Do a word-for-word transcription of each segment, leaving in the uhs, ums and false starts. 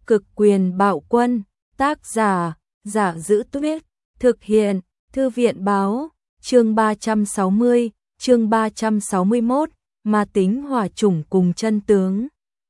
Cực quyền bạo quân, tác giả, Giả Giữ Tuyết, thực hiện, Thư viện báo, chương ba trăm sáu mươi, chương ba trăm sáu mươi mốt, ma tính hỏa chủng cùng chân tướng.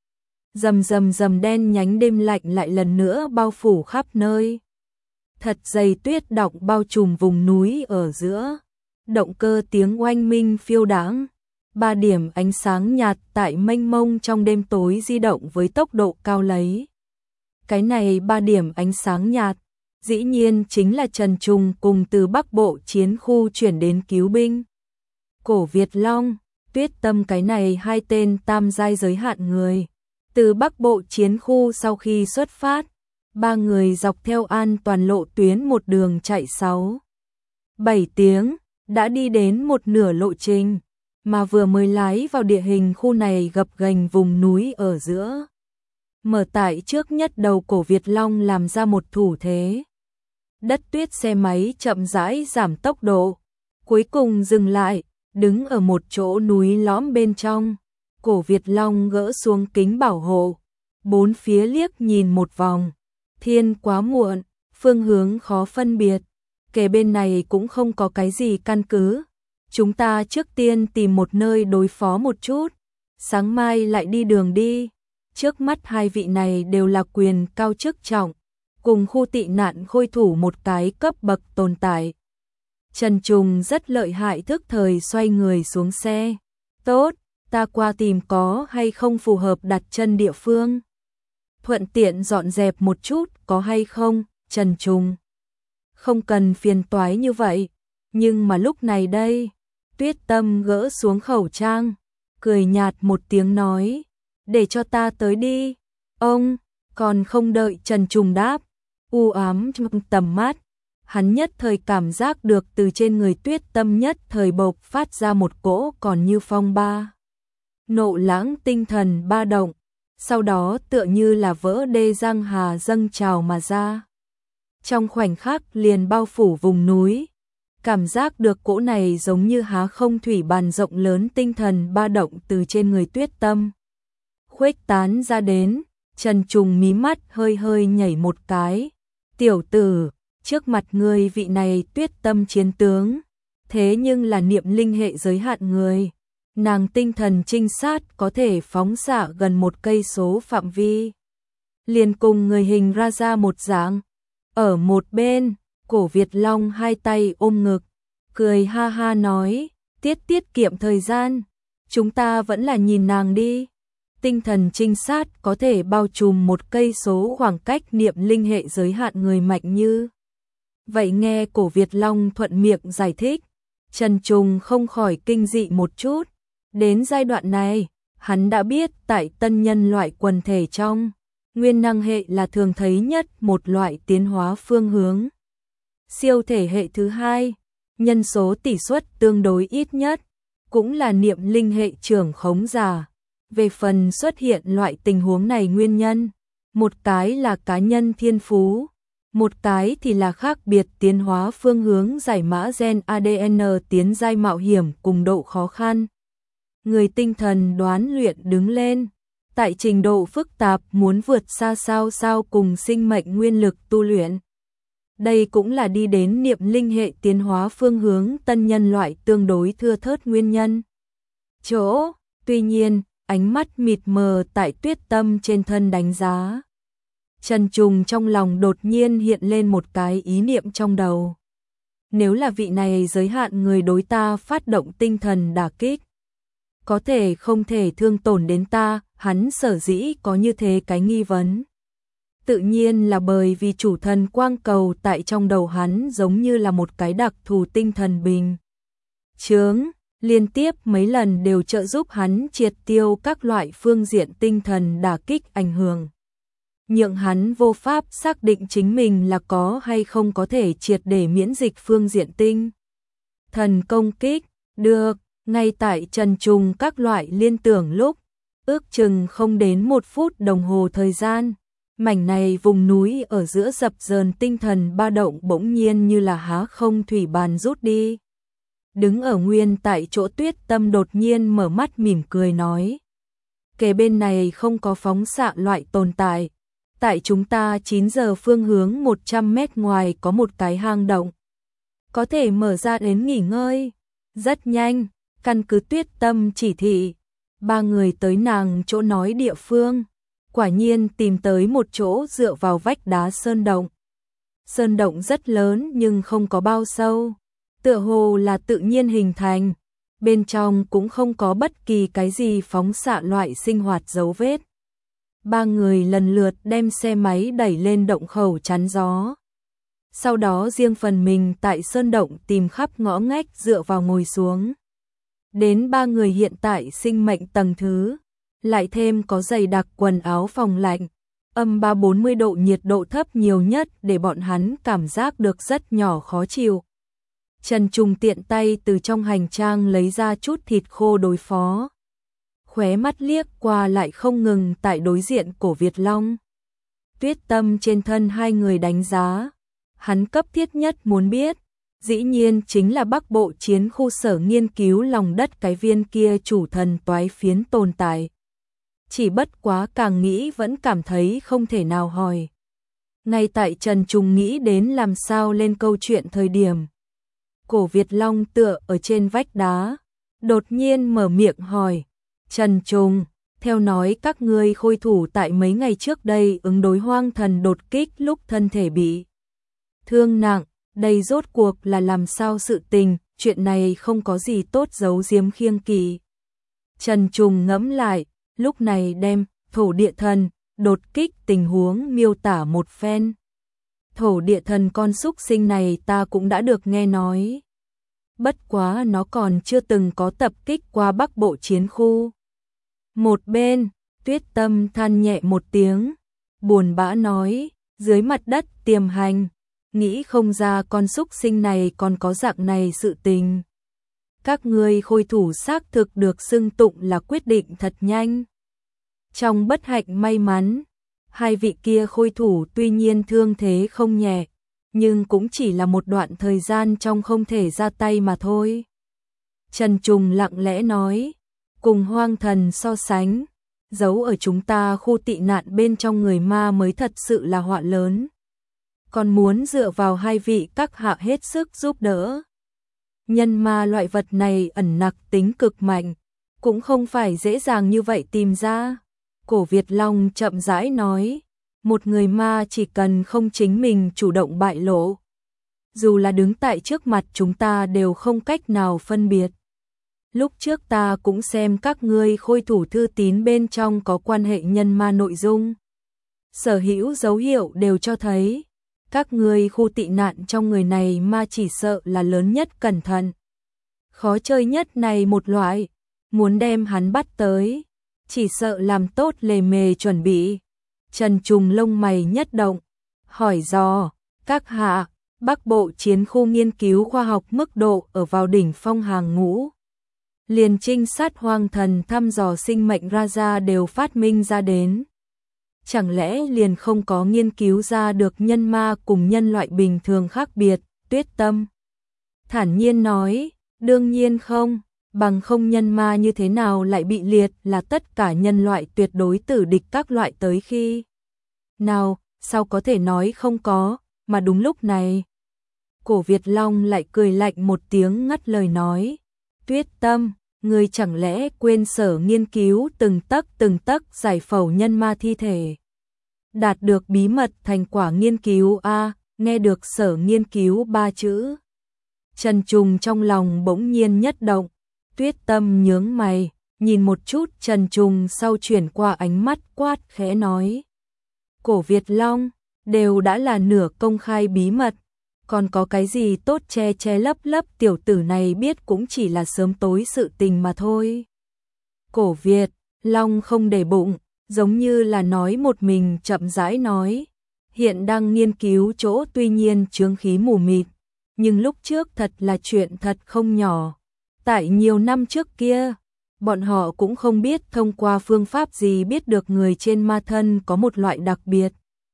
Rầm rầm rầm đen nhánh đêm lạnh lại lần nữa bao phủ khắp nơi. Thật dày tuyết đọng bao trùm vùng núi ở giữa. Động cơ tiếng oanh minh phiêu đãng. Ba điểm ánh sáng nhạt tại mênh mông trong đêm tối di động với tốc độ cao lấy. Cái này ba điểm ánh sáng nhạt, dĩ nhiên chính là Trần Trùng cùng từ Bắc Bộ chiến khu chuyển đến cứu binh. Cổ Việt Long, Tuyết Tâm cái này hai tên tam giai giới hạn người. Từ Bắc Bộ chiến khu sau khi xuất phát, ba người dọc theo an toàn lộ tuyến một đường chạy sáu, bảy tiếng, đã đi đến một nửa lộ trình, mà vừa mới lái vào địa hình khu này gập ghềnh vùng núi ở giữa. Mở tại trước nhất đầu Cổ Việt Long làm ra một thủ thế. Đất tuyết xe máy chậm rãi giảm tốc độ, cuối cùng dừng lại, đứng ở một chỗ núi lõm bên trong. Cổ Việt Long gỡ xuống kính bảo hộ, bốn phía liếc nhìn một vòng. Thiên quá muộn, phương hướng khó phân biệt, kể bên này cũng không có cái gì căn cứ. Chúng ta trước tiên tìm một nơi đối phó một chút, sáng mai lại đi đường đi. Trước mắt hai vị này đều là quyền cao chức trọng, cùng khu tị nạn khôi thủ một cái cấp bậc tồn tại. Trần Trùng rất lợi hại thức thời xoay người xuống xe. Tốt, ta qua tìm có hay không phù hợp đặt chân địa phương. Thuận tiện dọn dẹp một chút có hay không, Trần Trùng. Không cần phiền toái như vậy, nhưng mà lúc này đây, Tuyết Tâm gỡ xuống khẩu trang, cười nhạt một tiếng nói, để cho ta tới đi. Ông, còn không đợi Trần Trùng đáp, u ám trong tầm mắt, hắn nhất thời cảm giác được từ trên người Tuyết Tâm nhất thời bộc phát ra một cỗ còn như phong ba. Nộ lãng tinh thần ba động, sau đó tựa như là vỡ đê giang hà dâng trào mà ra. Trong khoảnh khắc liền bao phủ vùng núi, cảm giác được cỗ này giống như há không thủy bàn rộng lớn tinh thần ba động từ trên người Tuyết Tâm. Khuếch tán ra đến, Trần Trùng mí mắt hơi hơi nhảy một cái. Tiểu tử, trước mặt người vị này Tuyết Tâm chiến tướng, thế nhưng là niệm linh hệ giới hạn người. Nàng tinh thần trinh sát có thể phóng xạ gần một cây số phạm vi. Liền cùng người hình ra ra một dạng. Ở một bên, Cổ Việt Long hai tay ôm ngực, cười ha ha nói, tiết tiết kiệm thời gian, chúng ta vẫn là nhìn nàng đi. Tinh thần trinh sát có thể bao trùm một cây số khoảng cách niệm linh hệ giới hạn người mạnh như. Vậy nghe Cổ Việt Long thuận miệng giải thích, Trần Trùng không khỏi kinh dị một chút. Đến giai đoạn này, hắn đã biết tại tân nhân loại quần thể trong, nguyên năng hệ là thường thấy nhất một loại tiến hóa phương hướng. Siêu thể hệ thứ hai, nhân số tỷ suất tương đối ít nhất, cũng là niệm linh hệ trưởng khống giả. Về phần xuất hiện loại tình huống này nguyên nhân, một cái là cá nhân thiên phú, một cái thì là khác biệt tiến hóa phương hướng giải mã gen a đê en tiến giai mạo hiểm cùng độ khó khăn. Người tinh thần đoán luyện đứng lên, tại trình độ phức tạp muốn vượt xa sao sao cùng sinh mệnh nguyên lực tu luyện. Đây cũng là đi đến niệm linh hệ tiến hóa phương hướng tân nhân loại tương đối thưa thớt nguyên nhân. Chỗ, tuy nhiên, ánh mắt mịt mờ tại Tuyết Tâm trên thân đánh giá. Trần Trùng trong lòng đột nhiên hiện lên một cái ý niệm trong đầu. Nếu là vị này giới hạn người đối ta phát động tinh thần đả kích, có thể không thể thương tổn đến ta, hắn sở dĩ có như thế cái nghi vấn. Tự nhiên là bởi vì chủ thần quang cầu tại trong đầu hắn giống như là một cái đặc thù tinh thần bình chướng, liên tiếp mấy lần đều trợ giúp hắn triệt tiêu các loại phương diện tinh thần đả kích ảnh hưởng. Nhượng hắn vô pháp xác định chính mình là có hay không có thể triệt để miễn dịch phương diện tinh thần công kích, được. Ngay tại Trần Trùng các loại liên tưởng lúc, ước chừng không đến một phút đồng hồ thời gian, mảnh này vùng núi ở giữa dập dờn tinh thần ba động bỗng nhiên như là há không thủy bàn rút đi. Đứng ở nguyên tại chỗ Tuyết Tâm đột nhiên mở mắt mỉm cười nói, kề bên này không có phóng xạ loại tồn tại, tại chúng ta chín giờ phương hướng một trăm mét ngoài có một cái hang động. Có thể mở ra đến nghỉ ngơi. Rất nhanh, căn cứ Tuyết Tâm chỉ thị, ba người tới nàng chỗ nói địa phương. Quả nhiên tìm tới một chỗ dựa vào vách đá sơn động. Sơn động rất lớn nhưng không có bao sâu, tựa hồ là tự nhiên hình thành. Bên trong cũng không có bất kỳ cái gì phóng xạ loại sinh hoạt dấu vết. Ba người lần lượt đem xe máy đẩy lên động khẩu chắn gió. Sau đó riêng phần mình tại sơn động tìm khắp ngõ ngách dựa vào ngồi xuống. Đến ba người hiện tại sinh mệnh tầng thứ, lại thêm có giày đặc quần áo phòng lạnh, âm ba bốn mươi độ nhiệt độ thấp nhiều nhất để bọn hắn cảm giác được rất nhỏ khó chịu. Trần Trùng tiện tay từ trong hành trang lấy ra chút thịt khô đối phó. Khóe mắt liếc qua lại không ngừng tại đối diện Cổ Việt Long. Tuyết Tâm trên thân hai người đánh giá. Hắn cấp thiết nhất muốn biết, dĩ nhiên chính là Bắc Bộ chiến khu sở nghiên cứu lòng đất cái viên kia chủ thần toái phiến tồn tại. Chỉ bất quá càng nghĩ vẫn cảm thấy không thể nào hỏi. Ngay tại Trần Trùng nghĩ đến làm sao lên câu chuyện thời điểm. Cổ Việt Long tựa ở trên vách đá, đột nhiên mở miệng hỏi. Trần Trùng, theo nói các ngươi khôi thủ tại mấy ngày trước đây ứng đối hoang thần đột kích lúc thân thể bị thương nặng, đây rốt cuộc là làm sao sự tình, chuyện này không có gì tốt giấu giếm khiêng kỳ. Trần Trùng ngẫm lại, lúc này đem thổ địa thần đột kích tình huống miêu tả một phen. Thổ địa thần con súc sinh này ta cũng đã được nghe nói. Bất quá nó còn chưa từng có tập kích qua Bắc Bộ chiến khu. Một bên, Tuyết Tâm than nhẹ một tiếng, buồn bã nói, dưới mặt đất tiềm hành, nghĩ không ra con súc sinh này còn có dạng này sự tình. Các ngươi khôi thủ xác thực được xưng tụng là quyết định thật nhanh. Trong bất hạnh may mắn, hai vị kia khôi thủ tuy nhiên thương thế không nhẹ, nhưng cũng chỉ là một đoạn thời gian trong không thể ra tay mà thôi. Trần Trùng lặng lẽ nói, cùng hoang thần so sánh, giấu ở chúng ta khu tị nạn bên trong người ma mới thật sự là họa lớn. Còn muốn dựa vào hai vị các hạ hết sức giúp đỡ. Nhân ma loại vật này ẩn nặc tính cực mạnh, cũng không phải dễ dàng như vậy tìm ra. Cổ Việt Long chậm rãi nói, một người ma chỉ cần không chính mình chủ động bại lộ, dù là đứng tại trước mặt chúng ta đều không cách nào phân biệt. Lúc trước ta cũng xem các ngươi khôi thủ thư tín bên trong có quan hệ nhân ma nội dung. Sở hữu dấu hiệu đều cho thấy, các ngươi khu tị nạn trong người này ma chỉ sợ là lớn nhất cẩn thận. Khó chơi nhất này một loại, muốn đem hắn bắt tới, chỉ sợ làm tốt lề mề chuẩn bị. Trần Trùng lông mày nhất động, hỏi dò, các hạ, Bắc Bộ chiến khu nghiên cứu khoa học mức độ ở vào đỉnh phong hàng ngũ. Liền trinh sát hoang thần thăm dò sinh mệnh ra ra đều phát minh ra đến. Chẳng lẽ liền không có nghiên cứu ra được nhân ma cùng nhân loại bình thường khác biệt? Tuyết Tâm thản nhiên nói, đương nhiên không, bằng không nhân ma như thế nào lại bị liệt là tất cả nhân loại tuyệt đối tử địch các loại tới khi nào, sao có thể nói không có, mà đúng lúc này. Cổ Việt Long lại cười lạnh một tiếng ngắt lời nói, Tuyết Tâm, ngươi chẳng lẽ quên sở nghiên cứu từng tấc từng tấc giải phẫu nhân ma thi thể. Đạt được bí mật thành quả nghiên cứu a, nghe được sở nghiên cứu ba chữ. Trần Trùng trong lòng bỗng nhiên nhất động, Tuyết Tâm nhướng mày, nhìn một chút Trần Trùng sau chuyển qua ánh mắt quát khẽ nói. Cổ Việt Long, đều đã là nửa công khai bí mật, còn có cái gì tốt che che lấp lấp, tiểu tử này biết cũng chỉ là sớm tối sự tình mà thôi. Cổ Việt Long không để bụng, giống như là nói một mình chậm rãi nói, hiện đang nghiên cứu chỗ tuy nhiên chướng khí mù mịt, nhưng lúc trước thật là chuyện thật không nhỏ. Tại nhiều năm trước kia, bọn họ cũng không biết thông qua phương pháp gì biết được người trên ma thân có một loại đặc biệt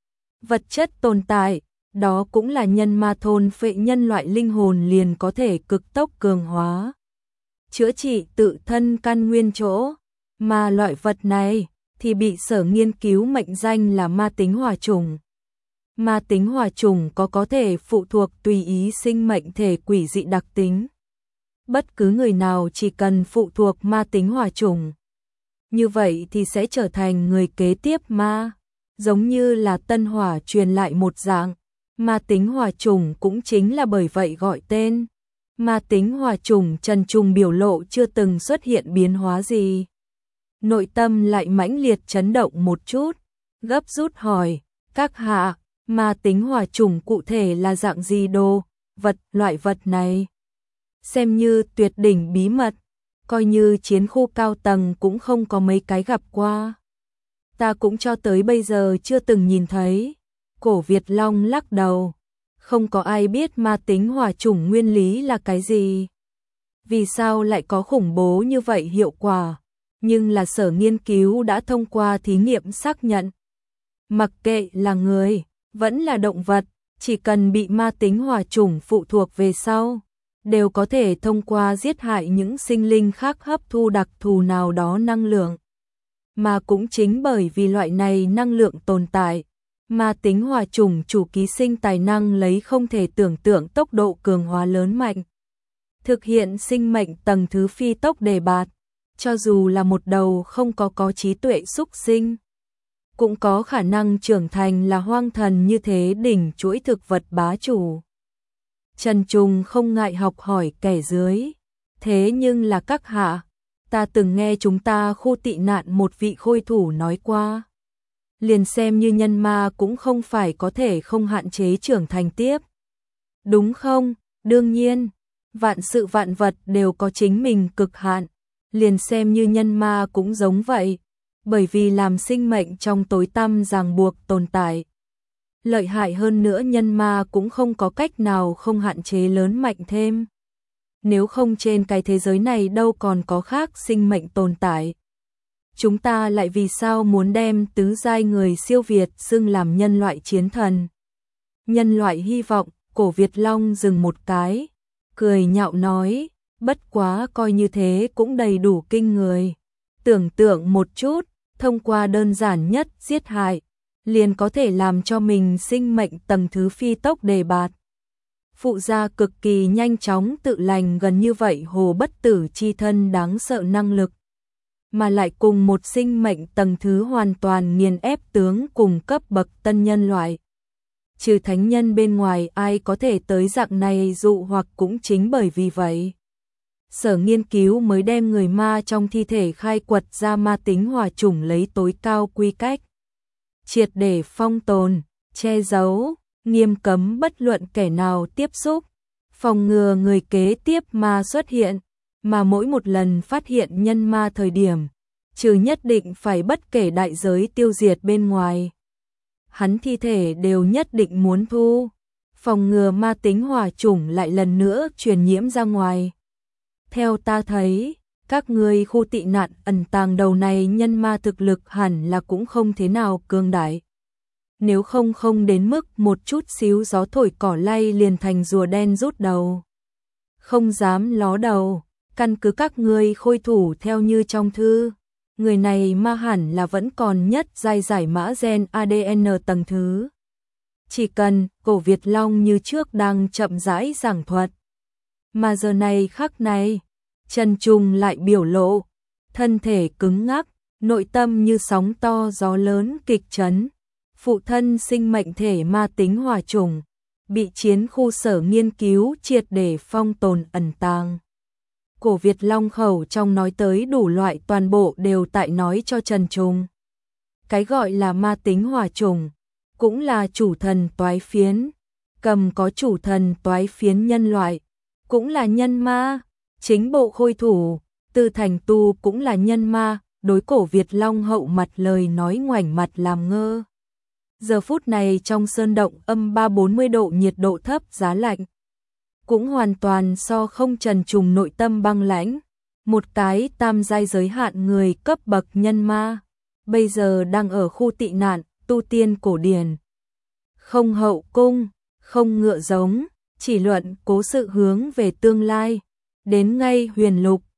vật chất tồn tại, đó cũng là nhân ma thôn phệ nhân loại linh hồn liền có thể cực tốc cường hóa, chữa trị tự thân căn nguyên chỗ, mà loại vật này thì bị Sở nghiên cứu mệnh danh là ma tính hỏa chủng. Ma tính hỏa chủng có có thể phụ thuộc tùy ý sinh mệnh thể quỷ dị đặc tính. Bất cứ người nào chỉ cần phụ thuộc ma tính hỏa chủng, như vậy thì sẽ trở thành người kế tiếp ma, giống như là tân hỏa truyền lại một dạng. Ma tính hỏa chủng cũng chính là bởi vậy gọi tên. Ma tính hỏa chủng. Trần Trùng biểu lộ chưa từng xuất hiện biến hóa gì. Nội tâm lại mãnh liệt chấn động một chút, gấp rút hỏi, các hạ, ma tính hỏa chủng cụ thể là dạng gì đồ, vật, loại vật này? Xem như tuyệt đỉnh bí mật, coi như chiến khu cao tầng cũng không có mấy cái gặp qua. Ta cũng cho tới bây giờ chưa từng nhìn thấy. Cổ Việt Long lắc đầu, không có ai biết ma tính hỏa chủng nguyên lý là cái gì. Vì sao lại có khủng bố như vậy hiệu quả, nhưng là Sở nghiên cứu đã thông qua thí nghiệm xác nhận. Mặc kệ là người, vẫn là động vật, chỉ cần bị ma tính hỏa chủng phụ thuộc về sau, đều có thể thông qua giết hại những sinh linh khác hấp thu đặc thù nào đó năng lượng. Mà cũng chính bởi vì loại này năng lượng tồn tại, ma tính hỏa chủng chủ ký sinh tài năng lấy không thể tưởng tượng tốc độ cường hóa lớn mạnh, thực hiện sinh mệnh tầng thứ phi tốc đề bạt, cho dù là một đầu không có có trí tuệ xúc sinh, cũng có khả năng trưởng thành là hoang thần như thế đỉnh chuỗi thực vật bá chủ. Trần Trùng không ngại học hỏi kẻ dưới, thế nhưng là các hạ, ta từng nghe chúng ta khu tị nạn một vị khôi thủ nói qua, liền xem như nhân ma cũng không phải có thể không hạn chế trưởng thành tiếp. Đúng không? Đương nhiên, vạn sự vạn vật đều có chính mình cực hạn, liền xem như nhân ma cũng giống vậy, bởi vì làm sinh mệnh trong tối tăm ràng buộc tồn tại. Lợi hại hơn nữa nhân ma cũng không có cách nào không hạn chế lớn mạnh thêm. Nếu không trên cái thế giới này đâu còn có khác sinh mệnh tồn tại. Chúng ta lại vì sao muốn đem tứ giai người siêu việt xưng làm nhân loại chiến thần? Nhân loại hy vọng. Cổ Việt Long dừng một cái, cười nhạo nói, bất quá coi như thế cũng đầy đủ kinh người. Tưởng tượng một chút, thông qua đơn giản nhất giết hại, liền có thể làm cho mình sinh mệnh tầng thứ phi tốc đề bạt. Phụ gia cực kỳ nhanh chóng tự lành gần như vậy hồ bất tử chi thân đáng sợ năng lực. Mà lại cùng một sinh mệnh tầng thứ hoàn toàn nghiền ép tướng cùng cấp bậc tân nhân loại. Trừ thánh nhân bên ngoài ai có thể tới dạng này dụ hoặc cũng chính bởi vì vậy. Sở nghiên cứu mới đem người ma trong thi thể khai quật ra ma tính hỏa chủng lấy tối cao quy cách. Triệt để phong tồn, che giấu, nghiêm cấm bất luận kẻ nào tiếp xúc, phòng ngừa người kế tiếp ma xuất hiện, mà mỗi một lần phát hiện nhân ma thời điểm, trừ nhất định phải bất kể đại giới tiêu diệt bên ngoài. Hắn thi thể đều nhất định muốn thu, phòng ngừa ma tính hỏa chủng lại lần nữa truyền nhiễm ra ngoài. Theo ta thấy, các ngươi khu tị nạn ẩn tàng đầu này nhân ma thực lực hẳn là cũng không thế nào cường đại. Nếu không không đến mức một chút xíu gió thổi cỏ lay liền thành rùa đen rút đầu. Không dám ló đầu, căn cứ các ngươi khôi thủ theo như trong thư. Người này ma hẳn là vẫn còn nhất giai giải mã gen a đê en tầng thứ. Chỉ cần, Cổ Việt Long như trước đang chậm rãi giảng thuật. Mà giờ này khắc này, Trần Trùng lại biểu lộ, thân thể cứng ngắc, nội tâm như sóng to gió lớn kịch chấn. Phụ thân sinh mệnh thể ma tính hỏa chủng, bị chiến khu Sở nghiên cứu triệt để phong tồn ẩn tàng. Cổ Việt Long khẩu trong nói tới đủ loại toàn bộ đều tại nói cho Trần Trùng. Cái gọi là ma tính hỏa chủng, cũng là chủ thần toái phiến, cầm có chủ thần toái phiến nhân loại, cũng là nhân ma, chính bộ khôi thủ, Tư Thành Tu cũng là nhân ma, đối Cổ Việt Long hậu mặt lời nói ngoảnh mặt làm ngơ. Giờ phút này trong sơn động âm ba bốn mươi độ nhiệt độ thấp giá lạnh, cũng hoàn toàn so không Trần Trùng nội tâm băng lãnh. Một cái tam giai giới hạn người cấp bậc nhân ma, bây giờ đang ở khu tị nạn, tu tiên cổ điển. Không hậu cung, không ngựa giống, chỉ luận cố sự hướng về tương lai, đến ngay huyền lục,